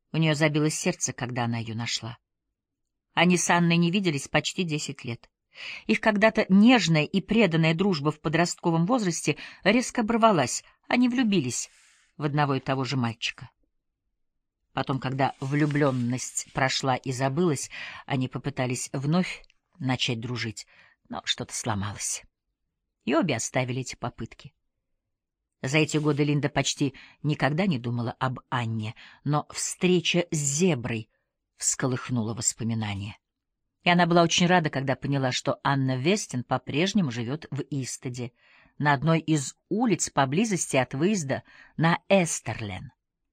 У нее забилось сердце, когда она ее нашла. Они с Анной не виделись почти 10 лет. Их когда-то нежная и преданная дружба в подростковом возрасте резко оборвалась. Они влюбились в одного и того же мальчика. Потом, когда влюбленность прошла и забылась, они попытались вновь начать дружить, но что-то сломалось. И обе оставили эти попытки. За эти годы Линда почти никогда не думала об Анне, но встреча с зеброй всколыхнула воспоминания. И она была очень рада, когда поняла, что Анна Вестин по-прежнему живет в Истеде, на одной из улиц поблизости от выезда на Эстерлен.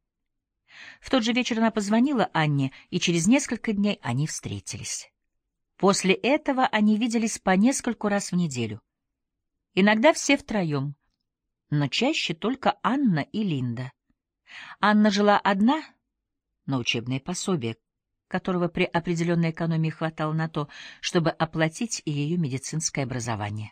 В тот же вечер она позвонила Анне, и через несколько дней они встретились. После этого они виделись по нескольку раз в неделю. Иногда все втроем, но чаще только Анна и Линда. Анна жила одна на учебное пособие, которого при определенной экономии хватало на то, чтобы оплатить ее медицинское образование.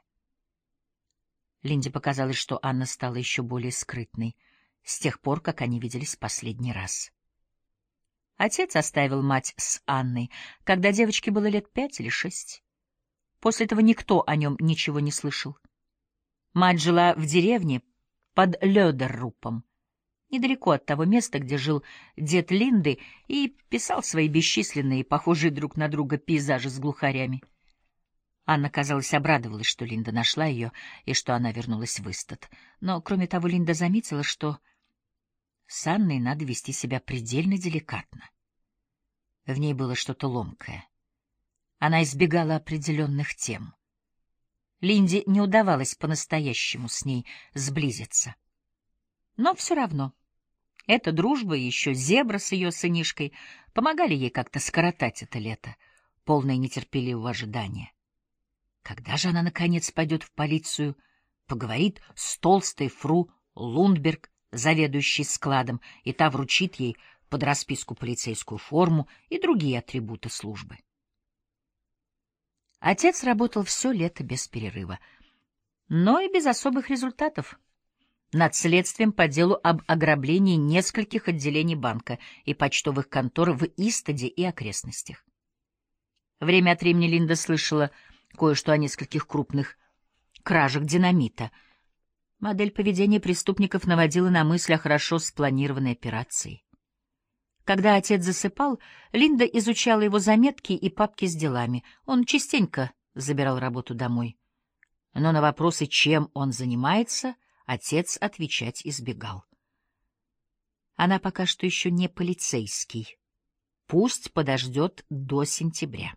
Линде показалось, что Анна стала еще более скрытной с тех пор, как они виделись в последний раз. Отец оставил мать с Анной, когда девочке было лет 5 или 6. После этого никто о нем ничего не слышал. Мать жила в деревне под Лёдеррупом, недалеко от того места, где жил дед Линды, и писал свои бесчисленные, похожие друг на друга пейзажи с глухарями. Анна, казалось, обрадовалась, что Линда нашла ее и что она вернулась в Истед. Но, кроме того, Линда заметила, что с Анной надо вести себя предельно деликатно. В ней было что-то ломкое. Она избегала определенных тем. Линде не удавалось по-настоящему с ней сблизиться. Но все равно эта дружба и еще зебра с ее сынишкой помогали ей как-то скоротать это лето, полное нетерпеливого ожидания. Когда же она, наконец, пойдет в полицию, поговорит с толстой фру Лундберг, заведующей складом, и та вручит ей под расписку полицейскую форму и другие атрибуты службы. Отец работал все лето без перерыва, но и без особых результатов над следствием по делу об ограблении нескольких отделений банка и почтовых контор в Истеде и окрестностях. Время от времени Линда слышала кое-что о нескольких крупных кражах динамита. Модель поведения преступников наводила на мысль о хорошо спланированной операции. Когда отец засыпал, Линда изучала его заметки и папки с делами. Он частенько забирал работу домой. Но на вопросы, чем он занимается, отец отвечать избегал. Она пока что еще не полицейский. Пусть подождет до сентября.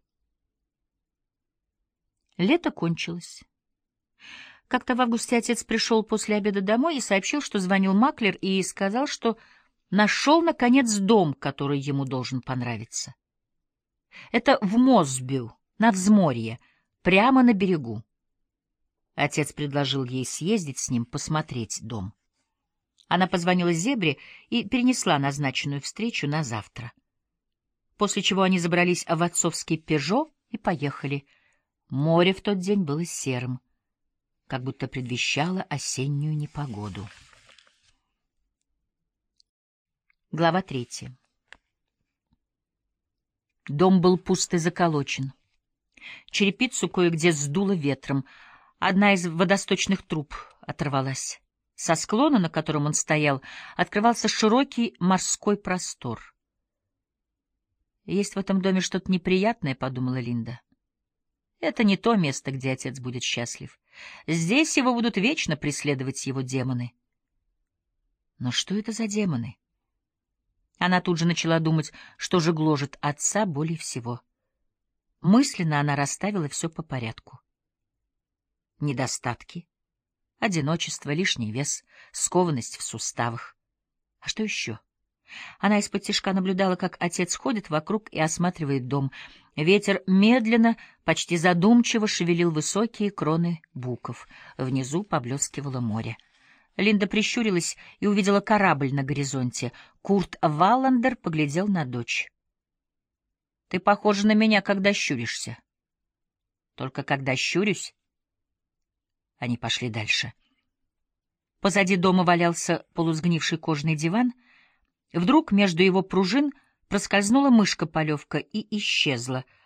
Лето кончилось. Как-то в августе отец пришел после обеда домой и сообщил, что звонил маклер и сказал, что нашел, наконец, дом, который ему должен понравиться. Это в Мосбю, на взморье, прямо на берегу. Отец предложил ей съездить с ним, посмотреть дом. Она позвонила Зебре и перенесла назначенную встречу на завтра. После чего они забрались в отцовский «Пежо» и поехали. Море в тот день было серым, как будто предвещало осеннюю непогоду. Глава 3. Дом был пуст и заколочен. Черепицу кое-где сдуло ветром. Одна из водосточных труб оторвалась. Со склона, на котором он стоял, открывался широкий морской простор. «Есть в этом доме что-то неприятное», — подумала Линда. «Это не то место, где отец будет счастлив. Здесь его будут вечно преследовать его демоны». Но что это за демоны? Она тут же начала думать, что же гложет отца более всего. Мысленно она расставила все по порядку. Недостатки, одиночество, лишний вес, скованность в суставах. А что еще? Она из-под-тишка наблюдала, как отец ходит вокруг и осматривает дом. Ветер медленно, почти задумчиво шевелил высокие кроны буков. Внизу поблескивало море. Линда прищурилась и увидела корабль на горизонте. Курт Валландер поглядел на дочь. — Ты похожа на меня, когда щуришься. — Только когда щурюсь? Они пошли дальше. Позади дома валялся полусгнивший кожаный диван. Вдруг между его пружин Проскользнула мышка-полевка и исчезла.